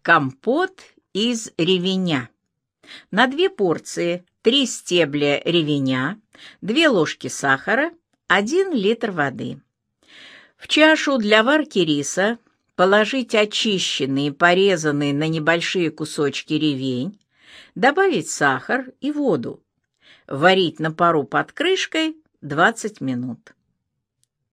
Компот из ревеня. На 2 порции 3 стебля ревеня, 2 ложки сахара, 1 литр воды. В чашу для варки риса положить очищенный и порезанный на небольшие кусочки ревень, добавить сахар и воду. Варить на пару под крышкой 20 минут.